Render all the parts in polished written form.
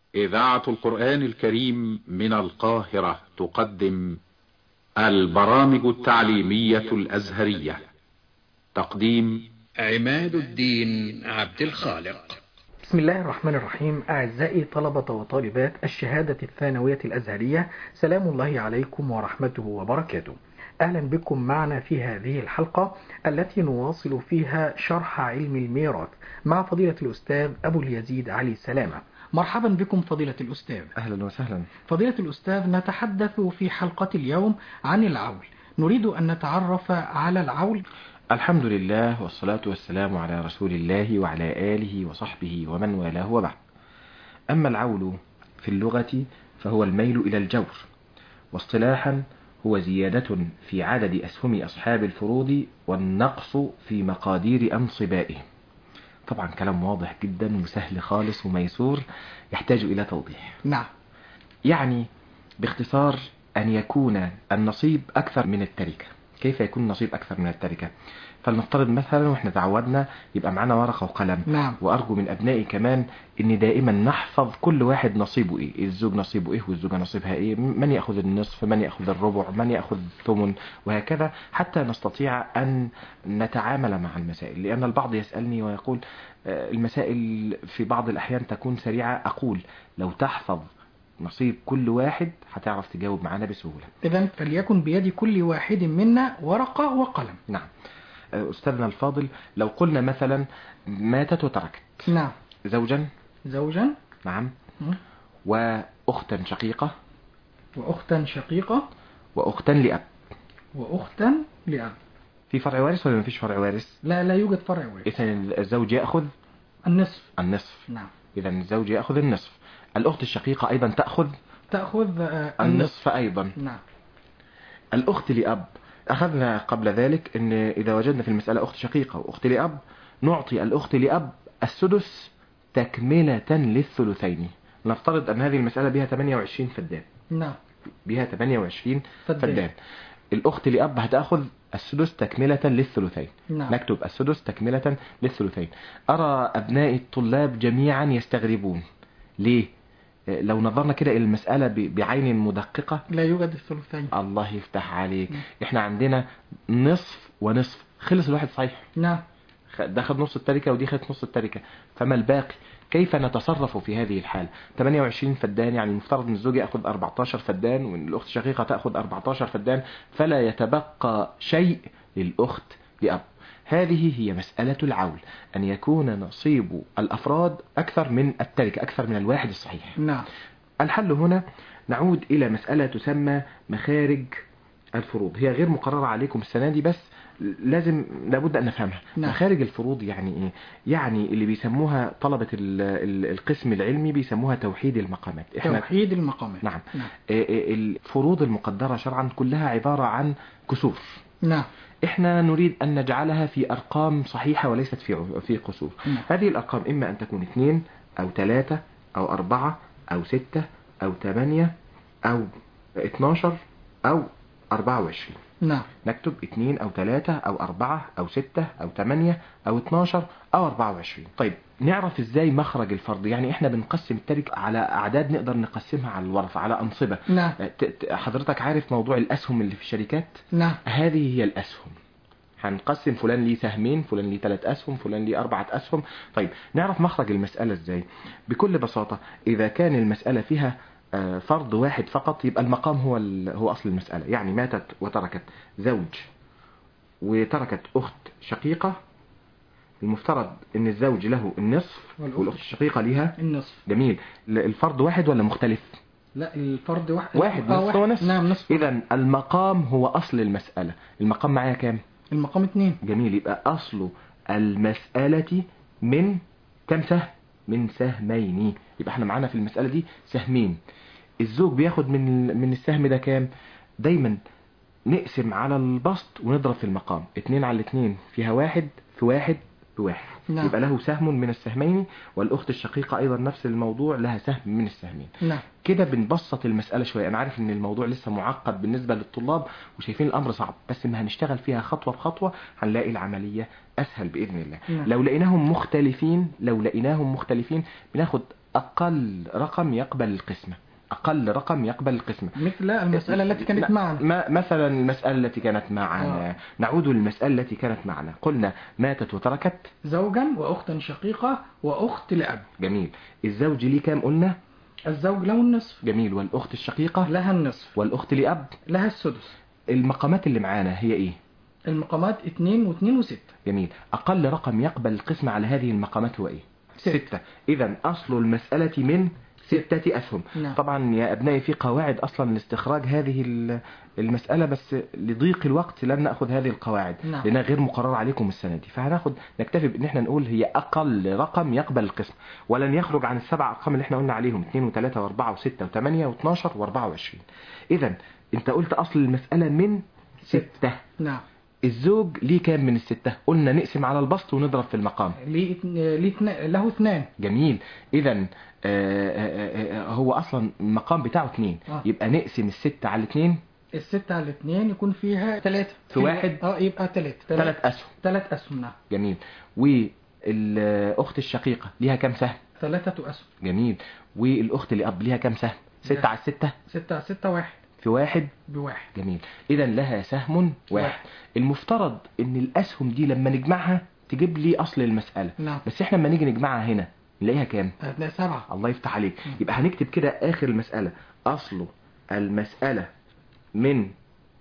إذاعة القرآن الكريم من القاهرة تقدم البرامج التعليمية الأزهرية. تقديم عماد الدين عبد الخالق. بسم الله الرحمن الرحيم. أعزائي طلبة وطالبات الشهادة الثانوية الأزهرية، سلام الله عليكم ورحمته وبركاته. أهلا بكم معنا في هذه الحلقة التي نواصل فيها شرح علم الميراث مع فضيلة الأستاذ أبو اليزيد علي سلامة. مرحبا بكم فضيلة الأستاذ. أهلا وسهلا. فضيلة الأستاذ، نتحدث في حلقة اليوم عن العول. نريد أن نتعرف على العول. الحمد لله والصلاة والسلام على رسول الله وعلى آله وصحبه ومن والاه وبعد. أما العول في اللغة فهو الميل إلى الجور، واصطلاحا هو زيادة في عدد أسهم أصحاب الفروض والنقص في مقادير أنصبائهم. طبعا كلام واضح جدا وسهل خالص وميسور، يحتاج إلى توضيح. نعم. يعني باختصار أن يكون النصيب أكثر من التركة. كيف يكون النصيب أكثر من التركة؟ فلنفترض مثلا وإحنا تعودنا يبقى معنا ورقة وقلم. نعم. وأرجو من أبنائي كمان إن دائما نحفظ كل واحد نصيبه إيه، الزوج نصيبه إيه والزوجة نصيبها إيه، من يأخذ النصف، من يأخذ الربع، من يأخذ الثمن، وهكذا حتى نستطيع أن نتعامل مع المسائل. لأن البعض يسألني ويقول المسائل في بعض الأحيان تكون سريعة. أقول لو تحفظ نصيب كل واحد هتعرف تجاوب معانا بسهولة. إذن فليكن بيد كل واحد منا ورقة وقلم. نعم. أستاذنا الفاضل، لو قلنا مثلا ماتت وتركت. نعم. زوجا. زوجا. نعم. وأختا شقيقة. وأختا شقيقة. وأختا لأب. وأختا لأب. في فرع وارث ولا مفيش فرع وارث؟ لا يوجد فرع وارث. إذن الزوج يأخذ النصف. نعم. إذن الزوج يأخذ النصف. الأخت الشقيقة أيضا تأخذ النصف أيضا. نعم. الأخت لأب، أخذنا قبل ذلك أن إذا وجدنا في المسألة أخت شقيقة وأخت لأب نعطي الأخت لأب السدس تكملة للثلثين. نفترض أن هذه المسألة بها 28 فدان. نعم. بها 28 فدان. الأخت لأب هتأخذ السدس تكملة للثلثين. نعم. نكتب السدس تكملة للثلثين. أرى أبناء الطلاب جميعا يستغربون. ليه؟ لو نظرنا كده إلى المسألة بعين مدققة لا يوجد الثلثين. الله يفتح عليك. احنا عندنا نصف ونصف، خلص الواحد صحيح. نعم. ده خد نص التركة ودي خدت نص التركة، فما الباقي؟ كيف نتصرف في هذه الحال؟ 28 فدان، يعني المفترض ان الزوج يأخذ 14 فدان وان الأخت الشقيقة تأخذ 14 فدان، فلا يتبقى شيء للأخت لأب. هذه هي مسألة العول، أن يكون نصيب الأفراد أكثر من التركة، أكثر من الواحد الصحيح. نعم. الحل هنا نعود إلى مسألة تسمى مخارج الفروض. هي غير مقررة عليكم السنة دي، بس لابد أن نفهمها. نعم. مخارج الفروض يعني إيه؟ يعني اللي بيسموها طلبة القسم العلمي بيسموها توحيد المقامات. توحيد المقامات. نعم. الفروض المقدرة شرعا كلها عبارة عن كسور. نعم. احنا نريد أن نجعلها في أرقام صحيحة وليست في قصور. نعم. هذه الأرقام إما أن تكون 2 أو 3 أو 4 أو 6 أو 8 أو 12 أو 24. نعم. نكتب 2 أو 3 أو 4 أو 6 أو 8 أو 12 أو 24. طيب نعرف إزاي مخرج الفرض؟ يعني إحنا بنقسم التركة على أعداد نقدر نقسمها على الورثة، على أنصبة. نعم. حضرتك عارف موضوع الأسهم اللي في الشركات؟ نعم. هذه هي الأسهم. هنقسم فلان ليه سهمين، فلان ليه 3 أسهم، فلان ليه 4 أسهم. طيب نعرف مخرج المسألة إزاي؟ بكل بساطة إذا كان المسألة فيها فرض واحد فقط يبقى المقام هو أصل المسألة. يعني ماتت وتركت زوج وتركت أخت شقيقة، المفترض ان الزوج له النصف والأخت الشقيقة ليها النصف. جميل. الفرض واحد ولا مختلف؟ لا، الفرض واحد. نصف ونصف. نعم، نصف. إذن المقام هو أصل المسألة. المقام معايا كام؟ المقام 2. جميل. يبقى أصل المسألة من كم سهم؟ من سهمين. يبقى احنا معانا في المسألة دي سهمين. الزوج بياخد من السهم ده كام؟ دايما نقسم على البسط ونضرب في المقام. 2 على 2 فيها 1 في 1 بواحد. نعم. يبقى له سهم من السهمين، والأخت الشقيقة أيضا نفس الموضوع، لها سهم من السهمين. نعم. كده بنبسط المسألة شوية. أنا عارف إن الموضوع لسه معقد بالنسبة للطلاب وشايفين الأمر صعب، بس ما هنشتغل فيها خطوة بخطوة هنلاقي العملية أسهل بإذن الله. نعم. لو لقيناهم مختلفين بناخد أقل رقم يقبل القسمة. أقل رقم يقبل القسمة مثل المسألة التي كانت معنا. مثلا المسألة التي كانت معنا. نعود للمسألة التي كانت معنا. قلنا ماتت وتركت زوجا وأختا شقيقة وأخت لأب. جميل. الزوج ليه كام قلنا؟ الزوج له النصف. جميل. والأخت الشقيقة لها النصف. والأخت لأب لها السدس. المقامات اللي معانا هي إيه؟ المقامات 2 و2 و6. جميل. أقل رقم يقبل القسمة على هذه المقامات هو إيه؟ 6. إذا أصل المسألة من 6 أسهم. نعم. طبعا يا أبنائي في قواعد أصلا لاستخراج هذه المسألة، بس لضيق الوقت لن نأخذ هذه القواعد. نعم. لأنها غير مقررة عليكم السنة دي، نكتفي بأن احنا نقول هي أقل رقم يقبل القسم، ولن يخرج عن ال7 أرقام اللي احنا قلنا عليهم: 2 و3 و4 و6 و8 و12 و24. إذا أنت قلت أصل المسألة من 6. نعم. الزوج ليه كام من ال6؟ قلنا نقسم على البسط ونضرب في المقام. له 2. جميل. إذا هو أصلا المقام بتاعه 2. يبقى نقسم ال6 على 2. ال6 على 2 يكون فيها 3 في واحد. يبقى 3 أسهم. 3 أسهم. نعم. جميل. والأخت الشقيقة ليها كام سهم؟ 3 أسهم. جميل. والأخت لأب ليها كام سهم؟ 6 على 6. 6 على 6 1. في واحد بواحد. جميل. إذا لها سهم واحد. المفترض إن الأسهم دي لما نجمعها تجيب لي أصل المسألة. نعم. بس إحنا لما نيجي نجمعها هنا نلاقيها كام؟ هتلاقي 7. الله يفتح عليك. يبقى هنكتب كده آخر المسألة: أصل المسألة من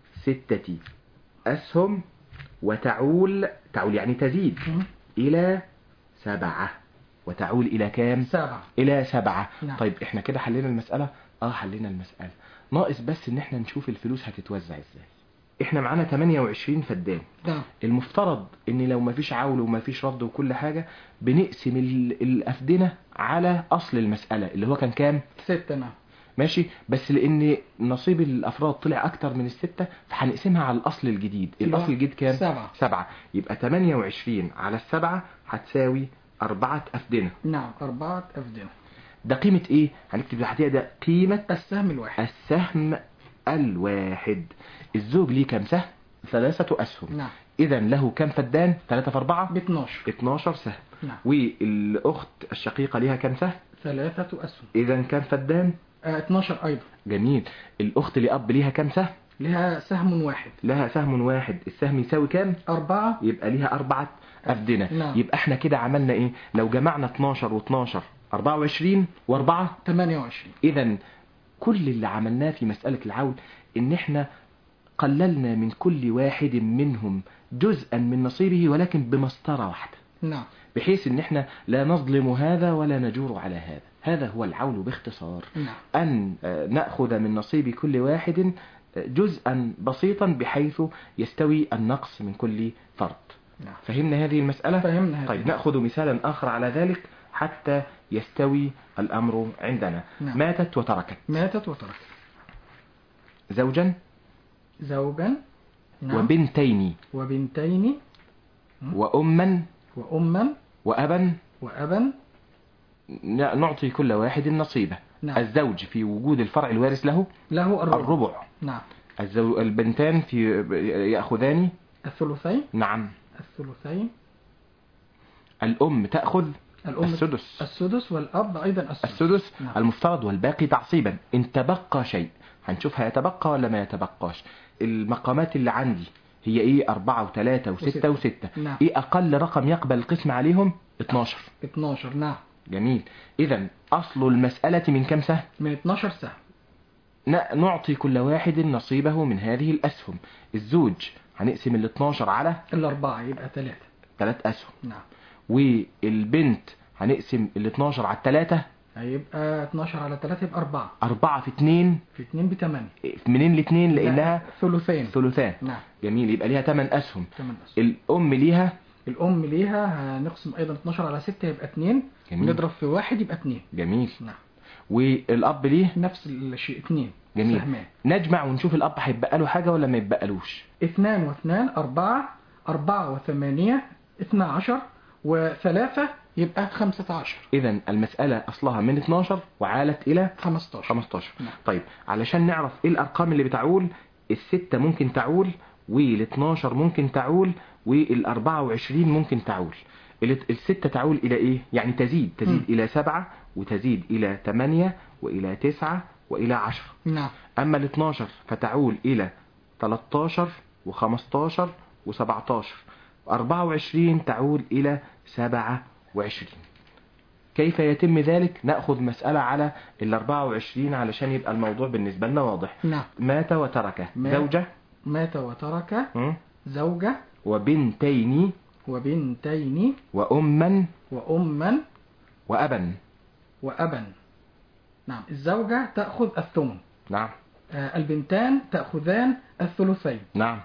6 أسهم وتعول يعني تزيد إلى 7. وتعول إلى كام؟ 7. إلى 7. نعم. طيب إحنا كده حلينا المسألة. حلينا المسألة. ناقص بس إن إحنا نشوف الفلوس هتتوزع إزاي. إحنا معانا 28 فدان. نعم. المفترض إن لو مفيش عول ومفيش رد وكل حاجة بنقسم الأفدنة على أصل المسألة اللي هو كان كام؟ 6. نعم. ماشي. بس لأن نصيب الأفراد طلع أكتر من ال6 فهنقسمها على الأصل الجديد. الأصل الجديد كام؟ 7. يبقى 28 على 7 هتساوي 4 أفدنة. نعم. 4 أفدنة. ده قيمة إيه؟ هنكتب تحتها ده قيمة السهم الواحد. السهم الواحد. الزوج ليه كام سهم؟ 3 أسهم. نعم. إذا له كام فدان؟ 3 في 4 ب 12. 12 سهم. نعم. والأخت الشقيقة ليها كام سهم؟ 3 أسهم. إذا كام فدان؟ 12 أيضا. جميل. الأخت لأب ليها كام سهم؟ لها سهم واحد. لها سهم واحد. السهم يساوي كام؟ 4. يبقى ليها 4 أفدنة. نعم. يبقى احنا كده عملنا ايه؟ لو جمعنا 12 و12 24 و4 28. إذا كل اللي عملناه في مسألة العول إن احنا قللنا من كل واحد منهم جزءا من نصيبه ولكن بمسطرة واحدة. نعم. بحيث ان احنا لا نظلم هذا ولا نجور على هذا. هذا هو العول باختصار. نعم. أن نأخذ من نصيب كل واحد جزءا بسيطا بحيث يستوي النقص من كل فرد. نعم. فهمنا هذه المسألة؟ فهمنا هذه. طيب نأخذ مثالا آخر على ذلك حتى يستوي الأمر عندنا. نعم. ماتت وتركت. ماتت وتركت زوجا. زوجا. نعم. وبنتين. وبنتين. وأما. وأما. وأبا. وأبا. نعطي كل واحد نصيبه. نعم. الزوج في وجود الفرع الوارث له الربع. نعم. البنتان يأخذان الثلثين. نعم. الثلثين. الأم تأخذ السدس. والأب أيضا السدس. نعم. المفترض والباقي تعصيبا. إن تبقى شيء هنشوف هيتبقى ولا ما يتبقاش. المقامات اللي عندي هي إيه؟ 4 و3 و6 و6. نعم. إيه أقل رقم يقبل القسم عليهم؟ 12. 12. نعم. جميل. إذا أصل المسألة من كم سهم؟ من 12 سهم. نعطي كل واحد نصيبه من هذه الأسهم. الزوج هنقسم 12 على 4 يبقى 3 أسهم. نعم. والبنت هنقسم 12 على 3 هيبقى 12 على 3 يبقى 4. 4 في 2 في 2 ب8. منين ل2 لأنها ثلثان. نعم. جميل. يبقى ليها 8 أسهم. 8 أسهم. الأم ليها هنقسم أيضا 12 على 6 يبقى 2. جميل. نضرب في 1 يبقى 2. جميل. نعم. والأب ليه نفس الشيء 2. جميل. سهمان. نجمع ونشوف الأب هيبقى له حاجة ولا ما يبقالوش. 2 و2 4. 4 و8 12 و3 يبقى 15. إذا المسألة أصلها من 12 وعالت إلى 15. نعم. طيب علشان نعرف إيه الأرقام اللي بتعول: 6 ممكن تعول، وال12 ممكن تعول، وال24 ممكن تعول. 6 تعول إلى إيه؟ يعني تزيد إلى 7، وتزيد إلى 8 وإلى 9 وإلى 10. نعم. أما ال 12 فتعول إلى 13 و15 و17، 24 تعود إلى 27. كيف يتم ذلك؟ نأخذ مسألة على ال 24 علشان يبقى الموضوع بالنسبة لنا واضح. نعم. مات وترك زوجة. مات وترك زوجة وبنتين وأما وأبا. نعم. الزوجة تأخذ الثمن. نعم. البنتان تأخذان الثلثين. نعم.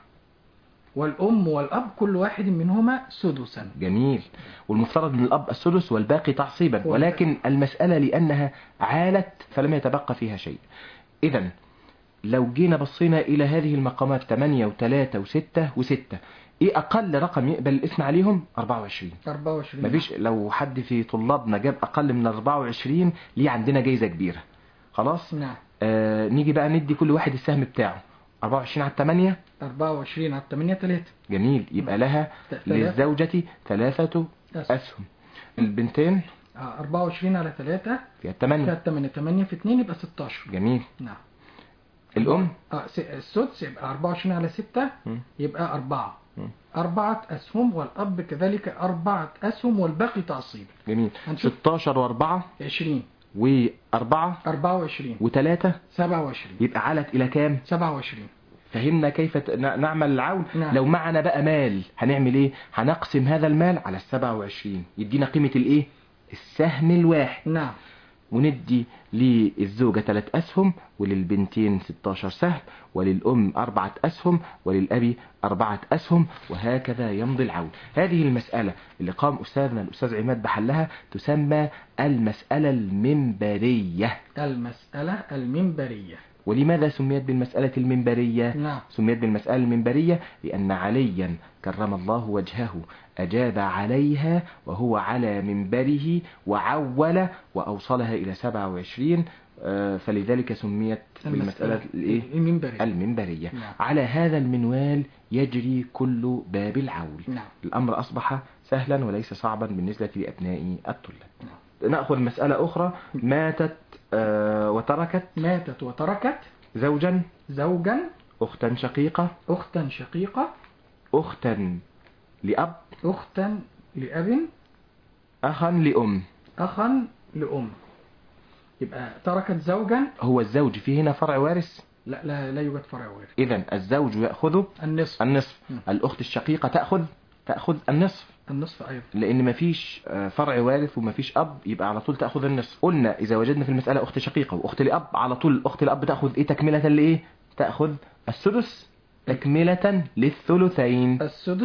والأم والأب كل واحد منهما سدسا. جميل. والمفترض من الأب السدس والباقي تعصيبا، ولكن المسألة لأنها عالت فلم يتبقى فيها شيء. إذن لو جينا بصينا إلى هذه المقامات 8 و3 و6 و6، إيه أقل رقم يقبل الاسم عليهم؟ 24. مفيش. لو حد في طلابنا جاب أقل من 24 ليه عندنا جايزة كبيرة. خلاص. نعم. نيجي بقى ندي كل واحد السهم بتاعه. 24 على 8. 24 على 8 3. جميل. يبقى لها للزوجة 3 أسهم. البنتين 24 على 3 فيها 8. 8 في 2 يبقى 16. جميل. نعم. الأم السدس يبقى 24 على 6 يبقى 4. 4 أسهم، والأب كذلك 4 أسهم والباقي تعصيب. جميل. 16 و4 20 و4 24 و3 27. يبقى علت إلى كام؟ 27. فهمنا كيف نعمل العول. نعم. لو معنا بقى مال هنعمل ايه؟ هنقسم هذا المال على 27 يدينا قيمة الايه؟ السهم الواحد. نعم. وندي للزوجة 3 أسهم، وللبنتين 16 سهم، وللأم 4 أسهم، وللأبي 4 أسهم، وهكذا يمضي العول. هذه المسألة اللي قام أستاذنا الأستاذ عماد بحلها تسمى المسألة المنبرية. المسألة المنبرية. ولماذا سميت بالمسألة المنبرية؟ نعم. سميت بالمسألة المنبرية لأن عليا كرم الله وجهه أجاب عليها وهو على منبره وعول وأوصلها إلى 27، فلذلك سميت بالمسألة المنبرية. نعم. على هذا المنوال يجري كل باب العول. نعم. الأمر أصبح سهلا وليس صعبا بالنسبة لأبناء الطلاب. نعم. نأخذ مسألة أخرى. ماتت وتركت زوجا أختا شقيقة أختا لأب أخا لأم. يبقى تركت زوجا. هو الزوج فيه هنا فرع وارث؟ لا يوجد فرع وارث. إذن الزوج يأخذ النصف. الأخت الشقيقة تأخذ النصف أيضا، لأن مفيش فرع وارث ومفيش أب، يبقى على طول تأخذ النصف. قلنا إذا وجدنا في المسألة أخت شقيقة وأخت لأب، على طول الأخت لأب تأخذ إيه تكملة لإيه؟ تأخذ السدس تكملة للثلثين.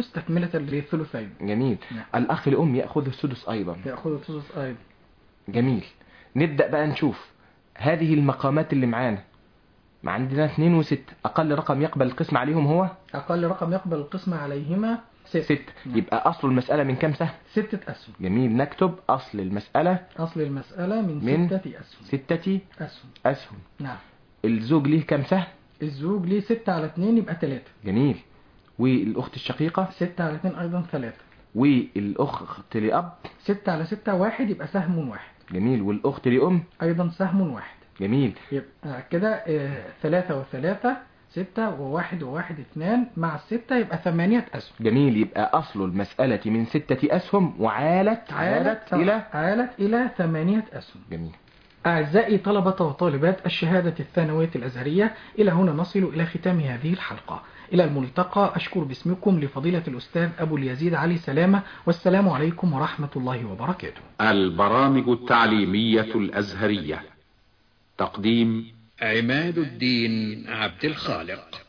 جميل. نعم. الأخ لأم يأخذ السدس أيضا. جميل. نبدأ بقى نشوف هذه المقامات اللي معانا. عندنا 2 و6. أقل رقم يقبل القسم عليهم هو؟ أقل رقم يقبل القسم عليهما 6. يبقى أصل المسألة من كم سهم؟ 6 أسهم. جميل. نكتب أصل المسألة من 6 أسهم. نعم. الزوج ليه كم سهم؟ الزوج ليه 6 على 2 يبقى 3. جميل. والأخت الشقيقة 6 على 2 أيضا 3. والأخت لأب 6 على 6 1 يبقى سهم 1. جميل. والأخت لأم أيضا سهم 1. جميل. يبقى كده 3 و3 6 و1 و1 2 مع 6 يبقى 8 أسهم. جميل. يبقى أصل المسألة من 6 أسهم وعالت إلى 8 أسهم. جميل. أعزائي طلبة وطالبات الشهادة الثانوية الأزهرية، إلى هنا نصل إلى ختام هذه الحلقة. إلى الملتقى. أشكر باسمكم لفضيلة الأستاذ أبو اليزيد علي سلامة، والسلام عليكم ورحمة الله وبركاته. البرامج التعليمية الأزهرية. تقديم عماد الدين عبد الخالق.